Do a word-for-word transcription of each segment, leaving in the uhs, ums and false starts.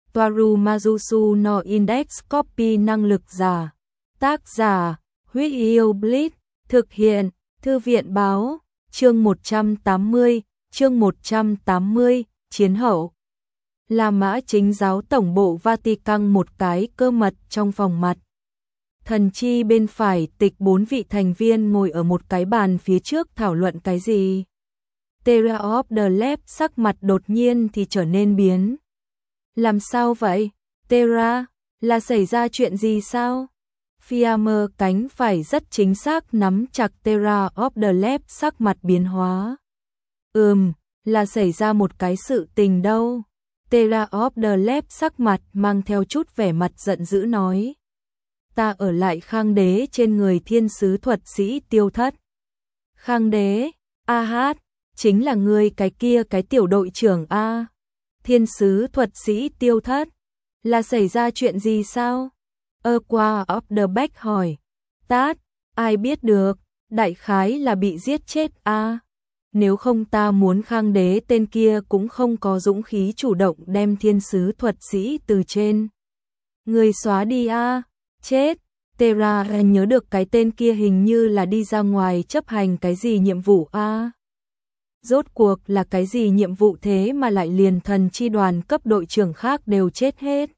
Toaru Mazusu no Index Copy năng lực giả. Tác giả, Huyết Yêu Blitz, thực hiện, Thư viện báo, chương một trăm tám mươi, chương một trăm tám mươi, chiến hậu. La Mã Chính giáo tổng bộ Vatican một cái cơ mật trong phòng mặt. Thần chi bên phải tịch bốn vị thành viên ngồi ở một cái bàn phía trước thảo luận cái gì. Terra of the Lab sắc mặt đột nhiên thì trở nên biến. Làm sao vậy? Terra, là xảy ra chuyện gì sao? Fiammer cánh phải rất chính xác nắm chặt Terra of the Lab sắc mặt biến hóa. Ừm, là xảy ra một cái sự tình đâu. Terra of the Lab sắc mặt mang theo chút vẻ mặt giận dữ nói. Ta ở lại Khang Đế trên người thiên sứ thuật sĩ Tiêu Thất. Khang Đế, a hát, chính là người cái kia cái tiểu đội trưởng A. Thiên sứ thuật sĩ Tiêu Thất, là xảy ra chuyện gì sao? Ơ qua of the Back hỏi. Tát, ai biết được, đại khái là bị giết chết A. Nếu không ta muốn Khang Đế tên kia cũng không có dũng khí chủ động đem thiên sứ thuật sĩ từ trên người xóa đi A. Chết, Terra nhớ được cái tên kia hình như là đi ra ngoài chấp hành cái gì nhiệm vụ A. Rốt cuộc là cái gì nhiệm vụ thế mà lại liền thần chi đoàn cấp đội trưởng khác đều chết hết.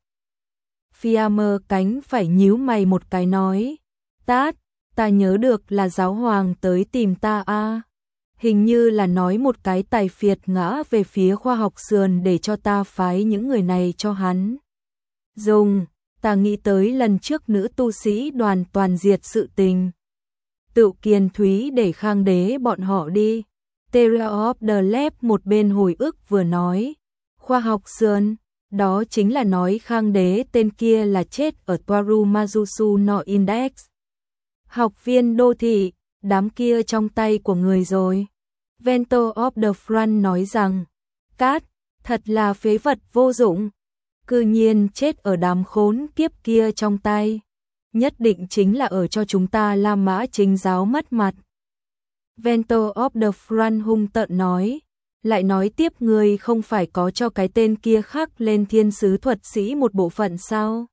Fiammer cánh phải nhíu mày một cái nói. Tát, ta nhớ được là giáo hoàng tới tìm ta A. Hình như là nói một cái tài phiệt ngã về phía khoa học sườn để cho ta phái những người này cho hắn dùng. Ta nghĩ tới lần trước nữ tu sĩ đoàn toàn diệt sự tình. Tự kiên thúy để Khang Đế bọn họ đi. Terra of the Lab một bên hồi ức vừa nói. Khoa học sườn, đó chính là nói Khang Đế tên kia là chết ở Toaru Mazusu no Index. Học viên đô thị, đám kia trong tay của người rồi. Vento of the Front nói rằng. Cát, thật là phế vật vô dụng. Cư nhiên chết ở đám khốn kiếp kia trong tay. Nhất định chính là ở cho chúng ta La Mã Chính giáo mất mặt. Vento of the Front hung tợn nói. Lại nói tiếp người không phải có cho cái tên kia khắc lên thiên sứ thuật sĩ một bộ phận sao?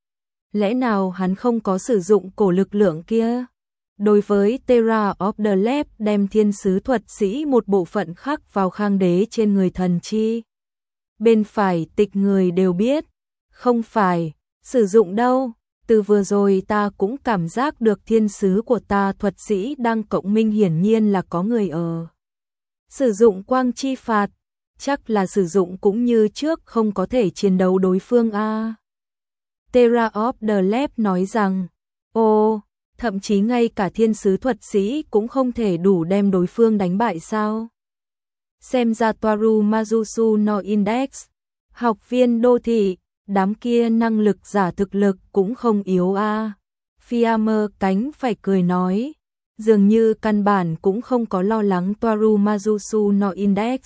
Lẽ nào hắn không có sử dụng cổ lực lượng kia? Đối với Terra of the Lab đem thiên sứ thuật sĩ một bộ phận khắc vào Khang Đế trên người thần chi. Bên phải tịch người đều biết, không phải, sử dụng đâu, từ vừa rồi ta cũng cảm giác được thiên sứ của ta thuật sĩ đang cộng minh hiển nhiên là có người ở. Sử dụng quang chi phạt, chắc là sử dụng cũng như trước không có thể chiến đấu đối phương a. Terra of the Lab nói rằng, ồ, thậm chí ngay cả thiên sứ thuật sĩ cũng không thể đủ đem đối phương đánh bại sao? Xem ra Toaru Mazusu no Index, học viên đô thị, đám kia năng lực giả thực lực cũng không yếu a. Fiammer cánh phải cười nói, dường như căn bản cũng không có lo lắng Toaru Mazusu no Index.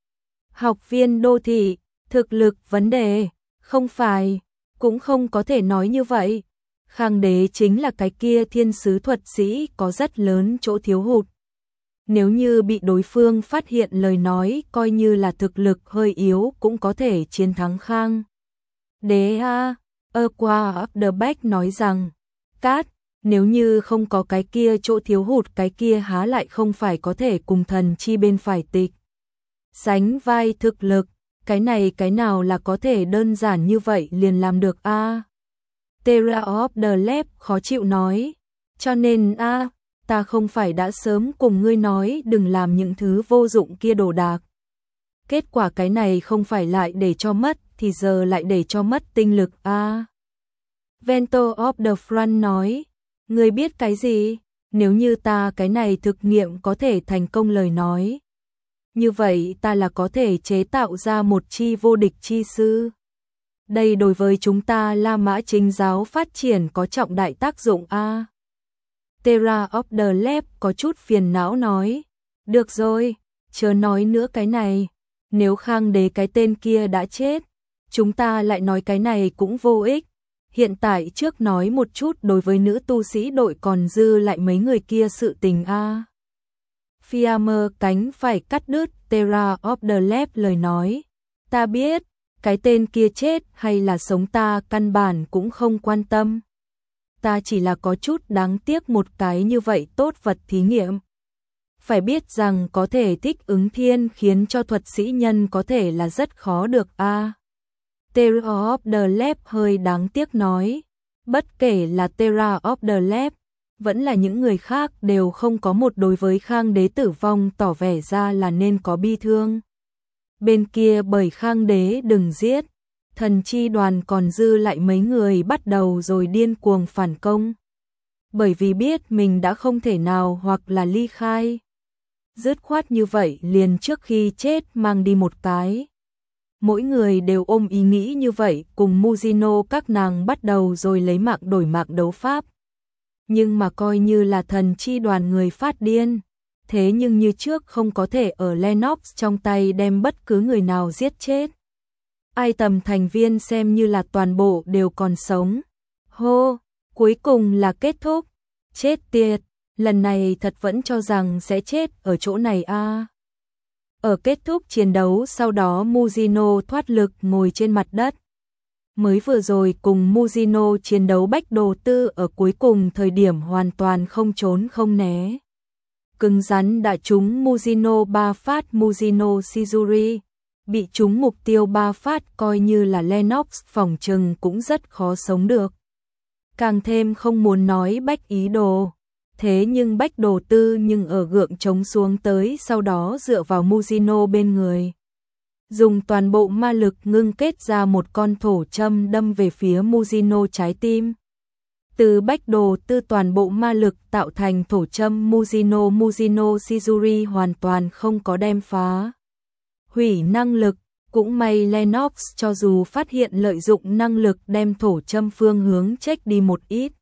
Học viên đô thị, thực lực vấn đề, không phải, cũng không có thể nói như vậy. Khang Đế chính là cái kia thiên sứ thuật sĩ có rất lớn chỗ thiếu hụt. Nếu như bị đối phương phát hiện lời nói coi như là thực lực hơi yếu cũng có thể chiến thắng Khang Đế a. Ơ qua of the Back nói rằng, Cát, nếu như không có cái kia chỗ thiếu hụt cái kia há lại không phải có thể cùng thần chi bên phải tịch. Sánh vai thực lực, cái này cái nào là có thể đơn giản như vậy liền làm được a. Terra of the Lab khó chịu nói, cho nên a, ta không phải đã sớm cùng ngươi nói đừng làm những thứ vô dụng kia đồ đạc. Kết quả cái này không phải lại để cho mất thì giờ lại để cho mất tinh lực a. Vento of the Front nói, ngươi biết cái gì? Nếu như ta cái này thực nghiệm có thể thành công lời nói. Như vậy ta là có thể chế tạo ra một chi vô địch chi sư. Đây đối với chúng ta La Mã Chính giáo phát triển có trọng đại tác dụng a. Terra of the Lab có chút phiền não nói, được rồi, chớ nói nữa cái này, nếu Khang Đế cái tên kia đã chết, chúng ta lại nói cái này cũng vô ích. Hiện tại trước nói một chút đối với nữ tu sĩ đội còn dư lại mấy người kia sự tình a. Fiammer cánh phải cắt đứt Terra of the Lab lời nói, ta biết, cái tên kia chết hay là sống ta căn bản cũng không quan tâm. Ta chỉ là có chút đáng tiếc một cái như vậy tốt vật thí nghiệm. Phải biết rằng có thể thích ứng thiên khiến cho thuật sĩ nhân có thể là rất khó được a. À, Terror of the Lab hơi đáng tiếc nói, bất kể là Terror of the Lab, vẫn là những người khác đều không có một đối với Khang Đế tử vong tỏ vẻ ra là nên có bi thương. Bên kia bởi Khang Đế đừng giết, thần chi đoàn còn dư lại mấy người bắt đầu rồi điên cuồng phản công. Bởi vì biết mình đã không thể nào hoặc là ly khai. Dứt khoát như vậy liền trước khi chết mang đi một cái. Mỗi người đều ôm ý nghĩ như vậy cùng Muzino các nàng bắt đầu rồi lấy mạng đổi mạng đấu pháp. Nhưng mà coi như là thần chi đoàn người phát điên. Thế nhưng như trước không có thể ở Lennox trong tay đem bất cứ người nào giết chết. Ai tầm thành viên xem như là toàn bộ đều còn sống. Hô, cuối cùng là kết thúc. Chết tiệt, lần này thật vẫn cho rằng sẽ chết ở chỗ này a. À. Ở kết thúc chiến đấu sau đó Muzino thoát lực ngồi trên mặt đất. Mới vừa rồi cùng Muzino chiến đấu Bách Đồ Tư ở cuối cùng thời điểm hoàn toàn không trốn không né. Cứng rắn đã trúng Muzino ba phát Muzino Shizuri. Bị trúng mục tiêu ba phát coi như là Lennox phỏng chừng cũng rất khó sống được. Càng thêm không muốn nói Bách Ý Đồ. Thế nhưng Bách Đồ Tư nhưng ở gượng chống xuống tới sau đó dựa vào Muzino bên người. Dùng toàn bộ ma lực ngưng kết ra một con thổ châm đâm về phía Muzino trái tim. Từ Bách Đồ Tư toàn bộ ma lực tạo thành thổ châm Muzino Muzino Shizuri hoàn toàn không có đem phá. Hủy năng lực, cũng may Lennox cho dù phát hiện lợi dụng năng lực đem thổ châm phương hướng check đi một ít.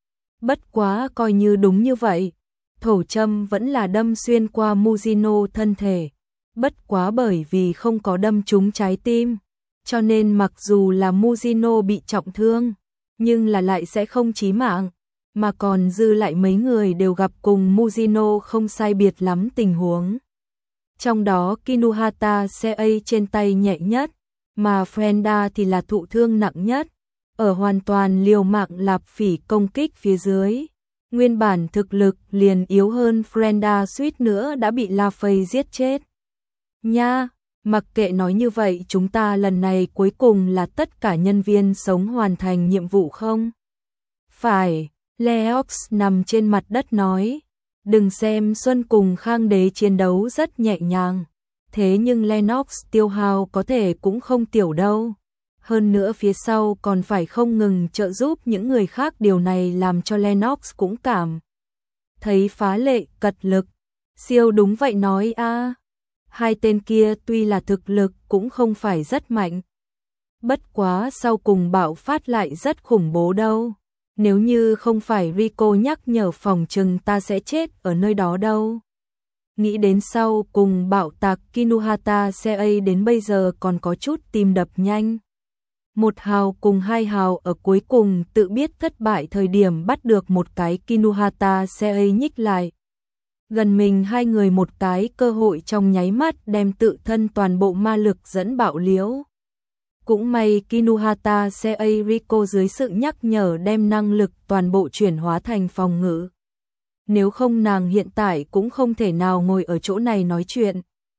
Bất quá coi như đúng như vậy, thổ châm vẫn là đâm xuyên qua Muzino thân thể. Bất quá bởi vì không có đâm trúng trái tim, cho nên mặc dù là Muzino bị trọng thương, nhưng là lại sẽ không chí mạng, mà còn dư lại mấy người đều gặp cùng Muzino không sai biệt lắm tình huống. Trong đó Kinuhata Sei trên tay nhẹ nhất, mà Frenda thì là thụ thương nặng nhất, ở hoàn toàn liều mạng lạp phỉ công kích phía dưới. Nguyên bản thực lực liền yếu hơn Frenda suýt nữa đã bị La Fay giết chết. Nha, mặc kệ nói như vậy chúng ta lần này cuối cùng là tất cả nhân viên sống hoàn thành nhiệm vụ không? Phải, Leox nằm trên mặt đất nói. Đừng xem Xuân cùng Khang Đế chiến đấu rất nhẹ nhàng, thế nhưng Lennox tiêu hao có thể cũng không tiểu đâu. Hơn nữa phía sau còn phải không ngừng trợ giúp những người khác, điều này làm cho Lennox cũng cảm thấy phá lệ cật lực. Siêu đúng vậy nói a. À. Hai tên kia tuy là thực lực cũng không phải rất mạnh. Bất quá sau cùng bạo phát lại rất khủng bố đâu. Nếu như không phải Rico nhắc nhở phòng chừng ta sẽ chết ở nơi đó đâu. Nghĩ đến sau cùng bạo tạc Kinuhata Sei đến bây giờ còn có chút tim đập nhanh. Một hào cùng hai hào ở cuối cùng tự biết thất bại thời điểm bắt được một cái Kinuhata Sei nhích lại. Gần mình hai người một cái cơ hội trong nháy mắt đem tự thân toàn bộ ma lực dẫn bạo liễu. Cũng may Kinuhata Sei Rico dưới sự nhắc nhở đem năng lực toàn bộ chuyển hóa thành phòng ngự. Nếu không nàng hiện tại cũng không thể nào ngồi ở chỗ này nói chuyện.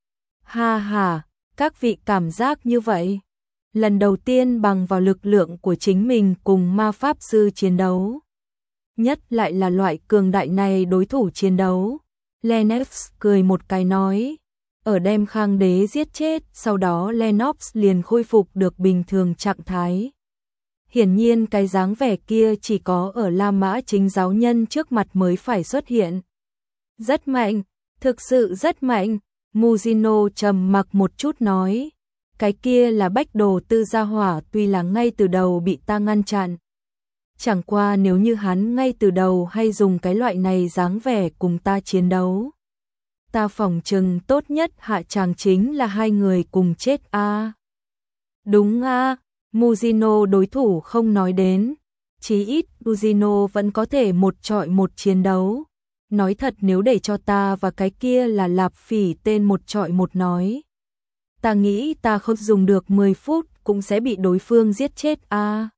Ha ha, các vị cảm giác như vậy. Lần đầu tiên bằng vào lực lượng của chính mình cùng ma pháp sư chiến đấu. Nhất lại là loại cường đại này đối thủ chiến đấu. Lennox cười một cái nói. Ở đem Khang Đế giết chết, sau đó Lennox liền khôi phục được bình thường trạng thái. Hiển nhiên cái dáng vẻ kia chỉ có ở La Mã chính giáo nhân trước mặt mới phải xuất hiện. Rất mạnh, thực sự rất mạnh, Muzino trầm mặc một chút nói. Cái kia là Bách Đồ Tư gia hỏa tuy là ngay từ đầu bị ta ngăn chặn. Chẳng qua nếu như hắn ngay từ đầu hay dùng cái loại này dáng vẻ cùng ta chiến đấu. Ta phỏng chừng tốt nhất hạ tràng chính là hai người cùng chết a. À. Đúng a, à, Muzino đối thủ không nói đến, chí ít Muzino vẫn có thể một trọi một chiến đấu. Nói thật nếu để cho ta và cái kia là Lạp Phỉ tên một trọi một nói, ta nghĩ ta không dùng được mười phút cũng sẽ bị đối phương giết chết a. À.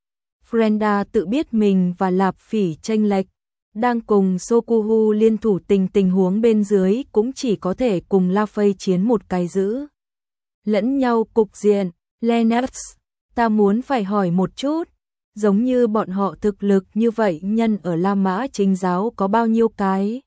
Frenda tự biết mình và Lạp Phỉ chênh lệch, đang cùng Sokuhu liên thủ tình tình huống bên dưới cũng chỉ có thể cùng La Phây chiến một cái giữ lẫn nhau cục diện. Lennox, ta muốn phải hỏi một chút, giống như bọn họ thực lực như vậy nhân ở La Mã Chính giáo có bao nhiêu cái?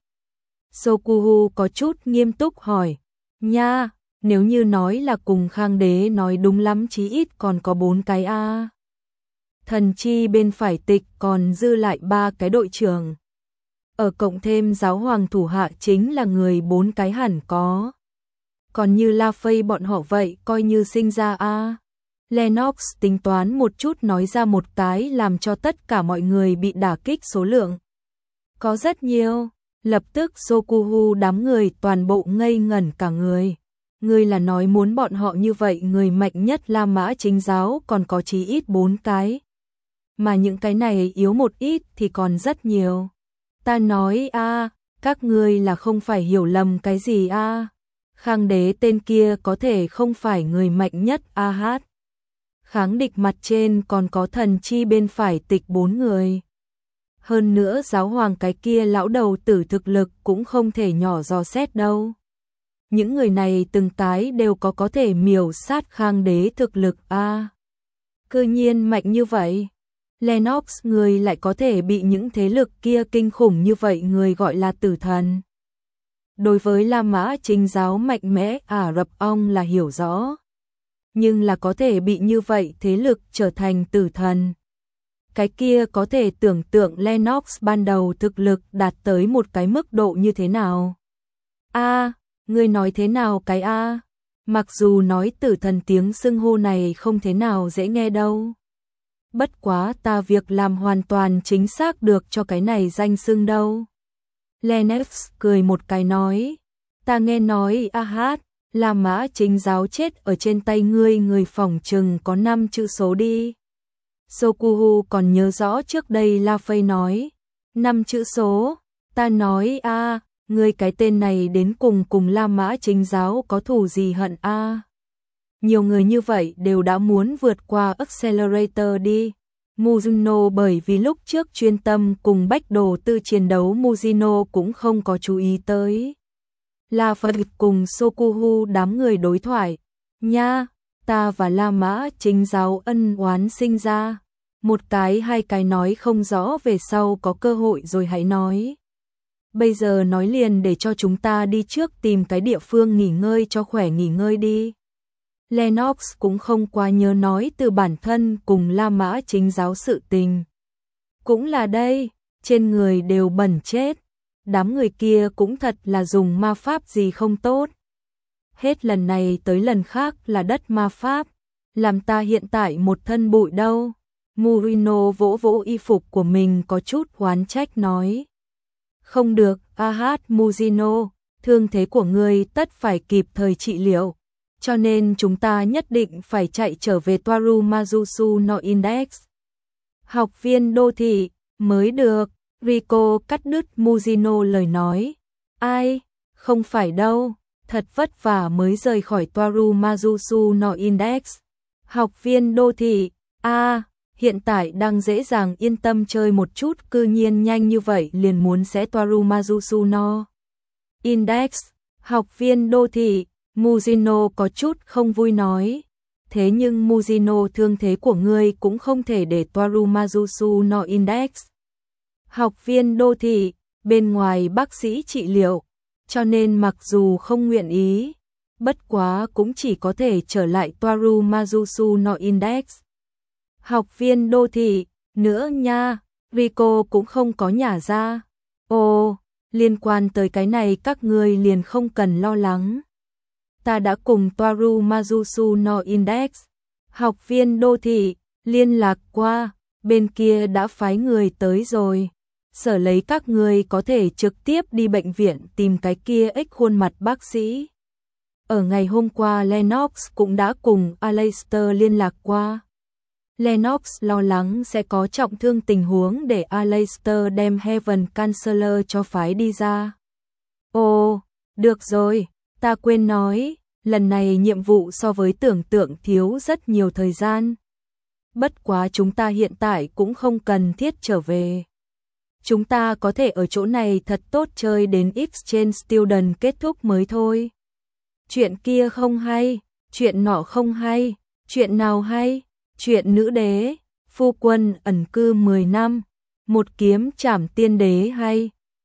Sokuhu có chút nghiêm túc hỏi. Nha, nếu như nói là cùng Khang Đế nói đúng lắm chí ít còn có bốn cái a. À. Thần chi bên phải tịch còn dư lại ba cái đội trưởng. Ở cộng thêm giáo hoàng thủ hạ chính là người bốn cái hẳn có. Còn như La Phây bọn họ vậy coi như sinh ra a. À. Lennox tính toán một chút nói ra một cái làm cho tất cả mọi người bị đả kích số lượng. Có rất nhiều, lập tức Sokuhu đám người toàn bộ ngây ngẩn cả người. Người là nói muốn bọn họ như vậy người mạnh nhất La Mã Chính giáo còn có chí ít bốn cái. Mà những cái này yếu một ít thì còn rất nhiều. Ta nói a, à, các ngươi là không phải hiểu lầm cái gì a. À. Khang Đế tên kia có thể không phải người mạnh nhất a hát. Kháng địch mặt trên còn có thần chi bên phải tịch bốn người. Hơn nữa giáo hoàng cái kia lão đầu tử thực lực cũng không thể nhỏ dò xét đâu. Những người này từng cái đều có có thể miểu sát Khang Đế thực lực a. À. Cư nhiên mạnh như vậy. Lennox người lại có thể bị những thế lực kia kinh khủng như vậy người gọi là tử thần. Đối với La Mã Chính giáo mạnh mẽ Ả Rập ông là hiểu rõ. Nhưng là có thể bị như vậy thế lực trở thành tử thần. Cái kia có thể tưởng tượng Lennox ban đầu thực lực đạt tới một cái mức độ như thế nào. A, à, ngươi nói thế nào cái A? À? Mặc dù nói tử thần tiếng xưng hô này không thế nào dễ nghe đâu. Bất quá ta việc làm hoàn toàn chính xác được cho cái này danh xưng đâu. Lennox cười một cái nói, ta nghe nói a hát, La Mã Chính giáo chết ở trên tay ngươi người phỏng chừng có năm chữ số đi. Sokuhu còn nhớ rõ trước đây La Phây nói, năm chữ số, ta nói a, à, ngươi cái tên này đến cùng cùng La Mã Chính giáo có thù gì hận a? À. Nhiều người như vậy đều đã muốn vượt qua Accelerator đi. Muzino bởi vì lúc trước chuyên tâm cùng Bách Đồ Tư chiến đấu Muzino cũng không có chú ý tới. La Phật cùng Sokuhu đám người đối thoại. Nha, ta và La Mã Chính giáo ân oán sinh ra. Một cái hai cái nói không rõ về sau có cơ hội rồi hãy nói. Bây giờ nói liền để cho chúng ta đi trước tìm cái địa phương nghỉ ngơi cho khỏe nghỉ ngơi đi. Lennox cũng không quá nhớ nói từ bản thân cùng La Mã Chính giáo sự tình. Cũng là đây, trên người đều bẩn chết. Đám người kia cũng thật là dùng ma pháp gì không tốt. Hết lần này tới lần khác là đất ma pháp. Làm ta hiện tại một thân bụi đâu. Murino vỗ vỗ y phục của mình có chút oán trách nói. Không được, a hát Muzino, thương thế của ngươi tất phải kịp thời trị liệu. Cho nên chúng ta nhất định phải chạy trở về Toaru Mazusu no Index. Học viên đô thị, mới được. Rico cắt đứt Muzino lời nói. Ai? Không phải đâu. Thật vất vả mới rời khỏi Toaru Mazusu no Index. Học viên đô thị, a à, hiện tại đang dễ dàng yên tâm chơi một chút cư nhiên nhanh như vậy liền muốn sẽ Toaru Mazusu no Index. Học viên đô thị, Muzino có chút không vui nói. Thế nhưng Muzino thương thế của ngươi cũng không thể để Toaru Mazusu no Index. Học viên đô thị, bên ngoài bác sĩ trị liệu, cho nên mặc dù không nguyện ý, bất quá cũng chỉ có thể trở lại Toaru Mazusu no Index. Học viên đô thị, nữa nha, Rico cũng không có nhả ra. Ồ, liên quan tới cái này các ngươi liền không cần lo lắng. Ta đã cùng Toaru Mazusu no Index, học viên đô thị, liên lạc qua, bên kia đã phái người tới rồi. Sở lấy các người có thể trực tiếp đi bệnh viện tìm cái kia ếch khuôn mặt bác sĩ. Ở ngày hôm qua Lennox cũng đã cùng Aleister liên lạc qua. Lennox lo lắng sẽ có trọng thương tình huống để Aleister đem Heaven Chancellor cho phái đi ra. Ồ, được rồi, ta quên nói, lần này nhiệm vụ so với tưởng tượng thiếu rất nhiều thời gian. Bất quá chúng ta hiện tại cũng không cần thiết trở về. Chúng ta có thể ở chỗ này thật tốt chơi đến Exchange Student kết thúc mới thôi. Chuyện kia không hay, chuyện nọ không hay, chuyện nào hay, chuyện nữ đế, phu quân ẩn cư mười năm, một kiếm trảm tiên đế hay.